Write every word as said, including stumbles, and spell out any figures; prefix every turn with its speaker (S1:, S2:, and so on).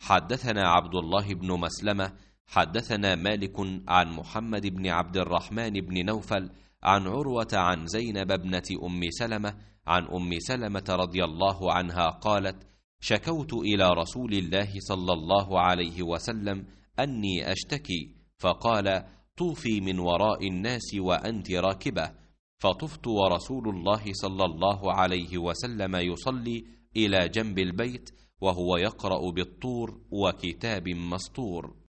S1: حدثنا عبد الله بن مسلمة حدثنا مالك عن محمد بن عبد الرحمن بن نوفل عن عروة عن زينب ابنة أم سلمة عن أم سلمة رضي الله عنها قالت: شكوت إلى رسول الله صلى الله عليه وسلم أني أشتكي، فقال: طوفي من وراء الناس وأنت راكبة. فطفت ورسول الله صلى الله عليه وسلم يصلي إلى جنب البيت وهو يقرأ بالطور وكتاب مسطور.